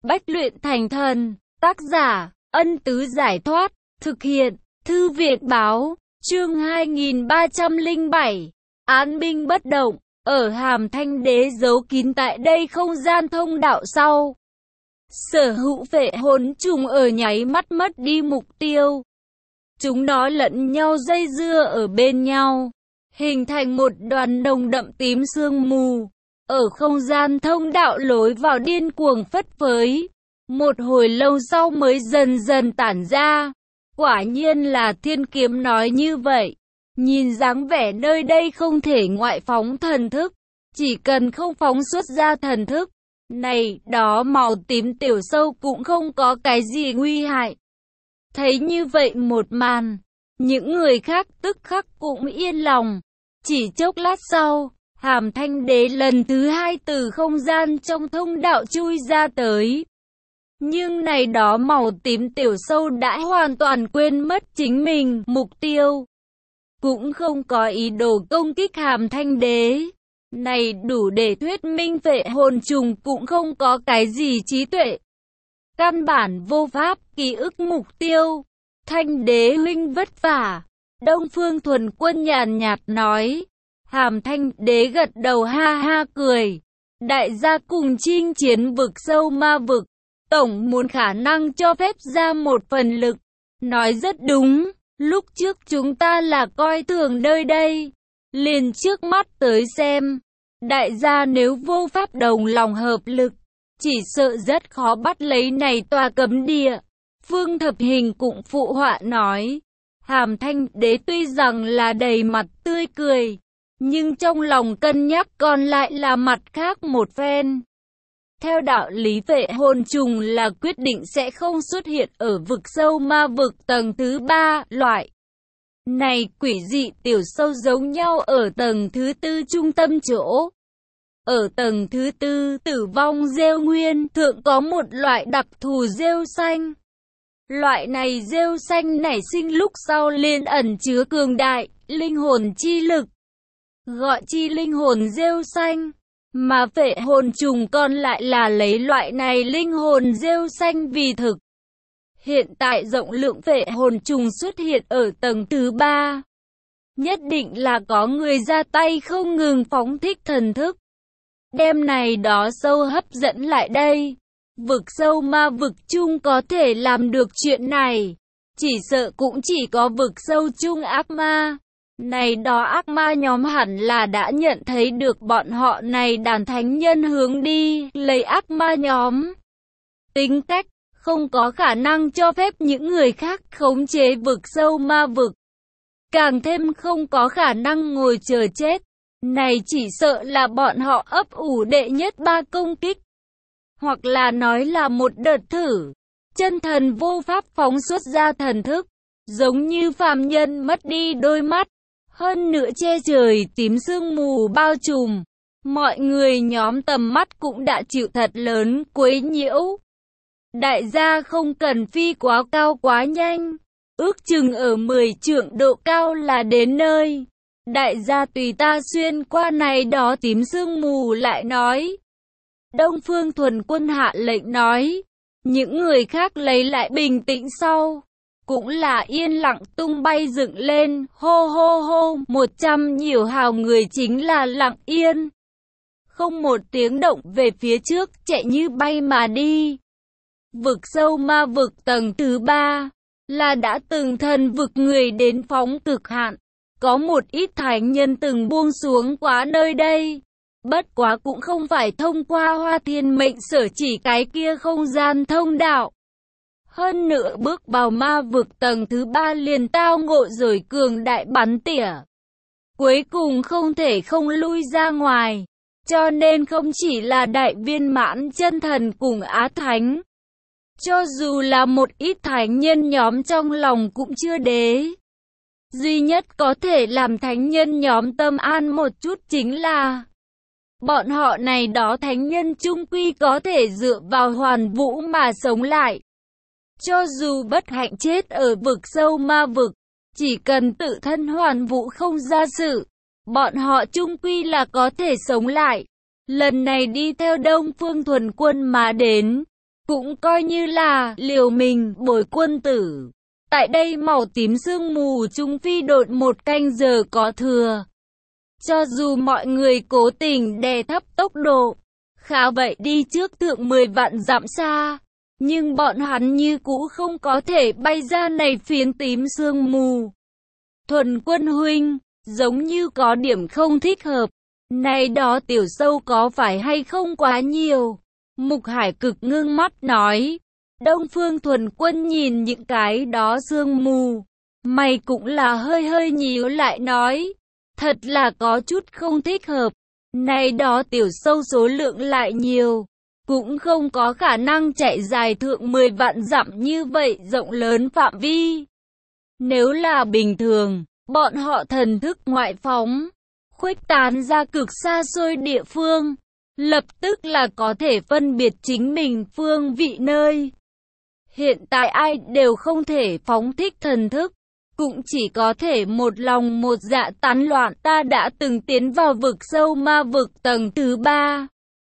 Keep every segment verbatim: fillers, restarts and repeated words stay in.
Bách luyện thành thần. Tác giả, Ân Tứ Giải Thoát. Thực hiện, Thư Việt Báo. Chương hai nghìn ba trăm lẻ bảy. Án binh bất động. Ở Hàm Thanh Đế giấu kín tại đây không gian thông đạo sau. Sở hữu phệ hồn trùng ở nháy mắt mất đi mục tiêu. Chúng nó lẫn nhau dây dưa ở bên nhau, hình thành một đoàn nồng đậm tím sương mù. Ở không gian thông đạo lối vào điên cuồng phất phới. Một hồi lâu sau mới dần dần tản ra. Quả nhiên là thiên kiếm nói như vậy. Nhìn dáng vẻ nơi đây không thể ngoại phóng thần thức. Chỉ cần không phóng xuất ra thần thức. Này, đó màu tím tiểu sâu cũng không có cái gì nguy hại. Thấy như vậy một màn, những người khác tức khắc cũng yên lòng. Chỉ chốc lát sau, Hàm Thanh Đế lần thứ hai từ không gian trong thông đạo chui ra tới. Nhưng này đó màu tím tiểu sâu đã hoàn toàn quên mất chính mình, mục tiêu. Cũng không có ý đồ công kích Hàm Thanh Đế. Này đủ để thuyết minh phệ hồn trùng cũng không có cái gì trí tuệ. Căn bản vô pháp ký ức mục tiêu. Thanh Đế huynh vất vả. Đông Phương Thuần Quân nhàn nhạt nói. Hàm Thanh Đế gật đầu ha ha cười. Đại gia cùng chinh chiến vực sâu ma vực. Tổng muốn khả năng cho phép ra một phần lực. Nói rất đúng. Lúc trước chúng ta là coi thường nơi đây. Liền trước mắt tới xem. Đại gia nếu vô pháp đồng lòng hợp lực, chỉ sợ rất khó bắt lấy này tòa cấm địa. Phương Thập Hình cũng phụ họa nói. Hàm Thanh Đế tuy rằng là đầy mặt tươi cười, nhưng trong lòng cân nhắc còn lại là mặt khác một phen. Theo đạo lý phệ hồn trùng là quyết định sẽ không xuất hiện ở vực sâu ma vực tầng thứ ba loại. Này quỷ dị tiểu sâu giống nhau ở tầng thứ tư trung tâm chỗ. Ở tầng thứ tư tử vong rêu nguyên thượng có một loại đặc thù rêu xanh. Loại này rêu xanh nảy sinh lúc sau liên ẩn chứa cường đại, linh hồn chi lực. Gọi chi linh hồn rêu xanh. Mà phệ hồn trùng còn lại là lấy loại này linh hồn rêu xanh vì thực. Hiện tại rộng lượng phệ hồn trùng xuất hiện ở tầng thứ ba. Nhất định là có người ra tay không ngừng phóng thích thần thức. Đêm này đó sâu hấp dẫn lại đây. Vực sâu ma vực chung có thể làm được chuyện này. Chỉ sợ cũng chỉ có vực sâu chung ác ma. Này đó ác ma nhóm hẳn là đã nhận thấy được bọn họ này đàn thánh nhân hướng đi, lấy ác ma nhóm. Tính cách, không có khả năng cho phép những người khác khống chế vực sâu ma vực. Càng thêm không có khả năng ngồi chờ chết. Này chỉ sợ là bọn họ ấp ủ đệ nhất ba công kích. Hoặc là nói là một đợt thử. Chân thần vô pháp phóng xuất ra thần thức. Giống như phàm nhân mất đi đôi mắt. Hơn nữa che trời tím sương mù bao trùm. Mọi người nhóm tầm mắt cũng đã chịu thật lớn quấy nhiễu. Đại gia không cần phi quá cao quá nhanh. Ước chừng ở mười trượng độ cao là đến nơi. Đại gia tùy ta xuyên qua này đó tím sương mù lại nói. Đông Phương Thuần Quân hạ lệnh nói. Những người khác lấy lại bình tĩnh sau. Cũng là yên lặng tung bay dựng lên. Hô hô hô. Một trăm nhiều hào người chính là lặng yên. Không một tiếng động về phía trước chạy như bay mà đi. Vực sâu ma vực tầng thứ ba. Là đã từng thần vực người đến phóng cực hạn. Có một ít thánh nhân từng buông xuống quá nơi đây. Bất quá cũng không phải thông qua Hoa Thiên Mệnh sở chỉ cái kia không gian thông đạo. Hơn nữa bước vào ma vực tầng thứ ba liền tao ngộ rồi cường đại bắn tỉa. Cuối cùng không thể không lui ra ngoài. Cho nên không chỉ là đại viên mãn chân thần cùng á thánh. Cho dù là một ít thánh nhân nhóm trong lòng cũng chưa đế. Duy nhất có thể làm thánh nhân nhóm tâm an một chút chính là bọn họ này đó thánh nhân chung quy có thể dựa vào hoàn vũ mà sống lại. Cho dù bất hạnh chết ở vực sâu ma vực, chỉ cần tự thân hoàn vũ không ra sự, bọn họ chung quy là có thể sống lại. Lần này đi theo Đông Phương Thuần Quân mà đến, cũng coi như là liều mình bồi quân tử. Tại đây màu tím sương mù trung phi độn một canh giờ có thừa. Cho dù mọi người cố tình đè thấp tốc độ, khá vậy đi trước thượng mười vạn dặm xa, nhưng bọn hắn như cũ không có thể bay ra này phiến tím sương mù. Thuần Quân huynh, giống như có điểm không thích hợp. Này đó tiểu sâu có phải hay không quá nhiều? Mục Hải cực ngưng mắt nói. Đông Phương Thuần Quân nhìn những cái đó sương mù, mày cũng là hơi hơi nhíu lại nói. Thật là có chút không thích hợp. Này đó tiểu sâu số lượng lại nhiều, cũng không có khả năng chạy dài thượng mười vạn dặm như vậy rộng lớn phạm vi. Nếu là bình thường, bọn họ thần thức ngoại phóng, khuếch tán ra cực xa xôi địa phương, lập tức là có thể phân biệt chính mình phương vị nơi. Hiện tại ai đều không thể phóng thích thần thức, cũng chỉ có thể một lòng một dạ tán loạn. Ta đã từng tiến vào vực sâu ma vực tầng thứ ba,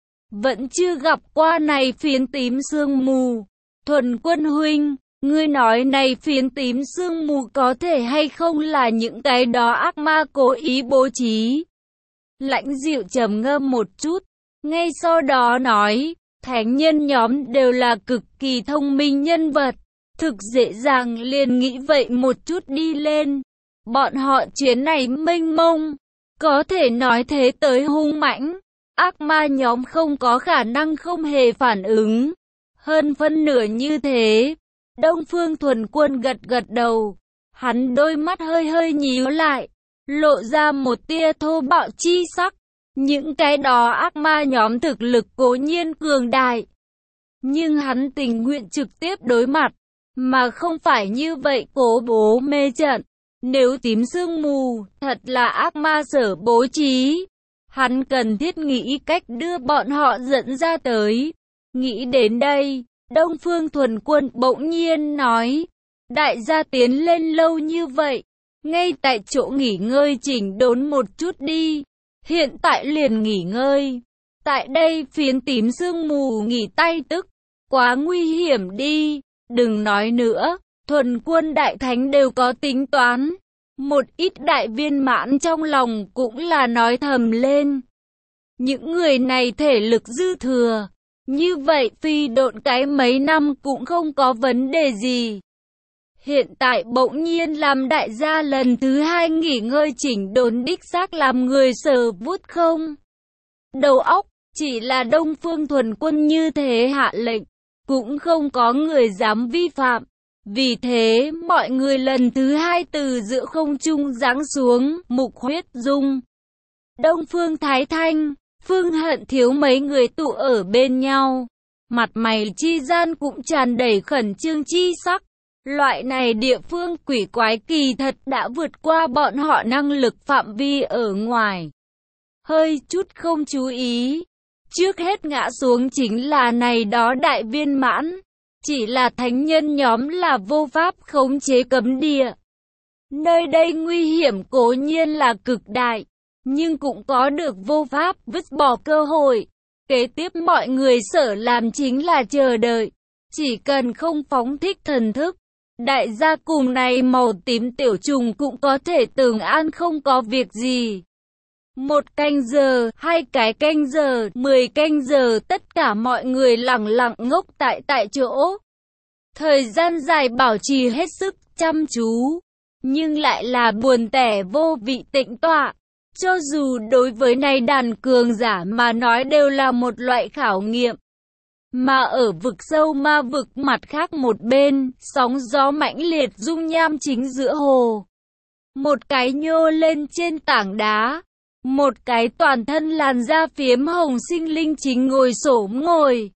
vẫn chưa gặp qua này phiến tím sương mù. Thuần Quân huynh, ngươi nói này phiến tím sương mù có thể hay không là những cái đó ác ma cố ý bố trí? Lãnh Diệu trầm ngâm một chút, ngay sau đó nói, thánh nhân nhóm đều là cực kỳ thông minh nhân vật, thực dễ dàng liền nghĩ vậy một chút đi lên. Bọn họ chuyến này mênh mông, có thể nói thế tới hung mãnh, ác ma nhóm không có khả năng không hề phản ứng. Hơn phân nửa như thế. Đông Phương Thuần Quân gật gật đầu, hắn đôi mắt hơi hơi nhíu lại, lộ ra một tia thô bạo chi sắc. Những cái đó ác ma nhóm thực lực cố nhiên cường đại, nhưng hắn tình nguyện trực tiếp đối mặt, mà không phải như vậy cố bố mê trận. Nếu tím sương mù thật là ác ma sở bố trí, hắn cần thiết nghĩ cách đưa bọn họ dẫn ra tới. Nghĩ đến đây, Đông Phương Thuần Quân bỗng nhiên nói, đại gia tiến lên lâu như vậy, ngay tại chỗ nghỉ ngơi chỉnh đốn một chút đi. Hiện tại liền nghỉ ngơi. Tại đây phiến tím sương mù nghỉ tay tức, quá nguy hiểm đi. Đừng nói nữa, Thuần Quân đại thánh đều có tính toán. Một ít đại viên mãn trong lòng cũng là nói thầm lên. Những người này thể lực dư thừa, như vậy phi độn cái mấy năm cũng không có vấn đề gì. Hiện tại bỗng nhiên làm đại gia lần thứ hai nghỉ ngơi chỉnh đốn đích xác làm người sờ vút không đầu óc. Chỉ là Đông Phương Thuần Quân như thế hạ lệnh, cũng không có người dám vi phạm. Vì thế mọi người lần thứ hai từ giữa không trung giáng xuống. Mục Huyết Dung, Đông Phương Thái Thanh, Phương Hận Thiếu mấy người tụ ở bên nhau, mặt mày chi gian cũng tràn đầy khẩn trương chi sắc. Loại này địa phương quỷ quái kỳ thật đã vượt qua bọn họ năng lực phạm vi ở ngoài. Hơi chút không chú ý, trước hết ngã xuống chính là này đó đại viên mãn. Chỉ là thánh nhân nhóm là vô pháp khống chế cấm địa. Nơi đây nguy hiểm cố nhiên là cực đại, nhưng cũng có được vô pháp vứt bỏ cơ hội. Kế tiếp mọi người sở làm chính là chờ đợi. Chỉ cần không phóng thích thần thức, đại gia cùng này màu tím tiểu trùng cũng có thể tưởng an không có việc gì. Một canh giờ, hai cái canh giờ, mười canh giờ, tất cả mọi người lặng lặng ngốc tại tại chỗ. Thời gian dài bảo trì hết sức chăm chú, nhưng lại là buồn tẻ vô vị tĩnh tọa. Cho dù đối với này đàn cường giả mà nói đều là một loại khảo nghiệm. Mà ở vực sâu ma vực mặt khác một bên, sóng gió mãnh liệt dung nham chính giữa hồ. Một cái nhô lên trên tảng đá, một cái toàn thân làn da phiếm hồng sinh linh chính ngồi xổm ngồi.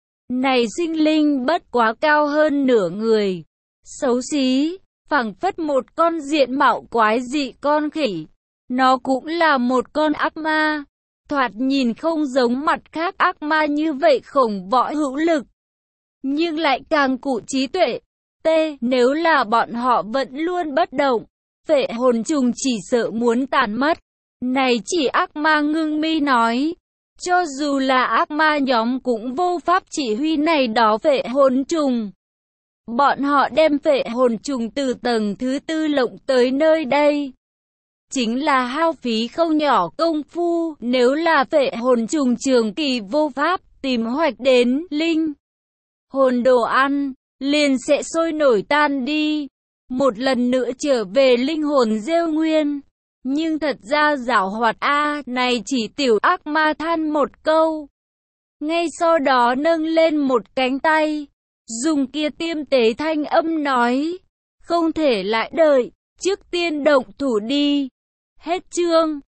Này sinh linh bất quá cao hơn nửa người, xấu xí, phảng phất một con diện mạo quái dị con khỉ. Nó cũng là một con ác ma, thoạt nhìn không giống mặt khác ác ma như vậy khổng võ hữu lực, nhưng lại càng cụ trí tuệ. T. Nếu là bọn họ vẫn luôn bất động, phệ hồn trùng chỉ sợ muốn tàn mất. Này chỉ ác ma ngưng mi nói, Cho dù là ác ma nhóm cũng vô pháp chỉ huy này đó vệ hồn trùng. Bọn họ đem vệ hồn trùng từ tầng thứ tư lộng tới nơi đây. Chính là hao phí không nhỏ công phu, nếu là vệ hồn trùng trường kỳ vô pháp tìm hoạch đến linh hồn đồ ăn, liền sẽ sôi nổi tan đi. Một lần nữa trở về linh hồn rêu nguyên. Nhưng thật ra giảo hoạt a, này chỉ tiểu ác ma than một câu. Ngay sau đó nâng lên một cánh tay, dùng kia tiêm tế thanh âm nói, không thể lại đợi, trước tiên động thủ đi. Hết chương.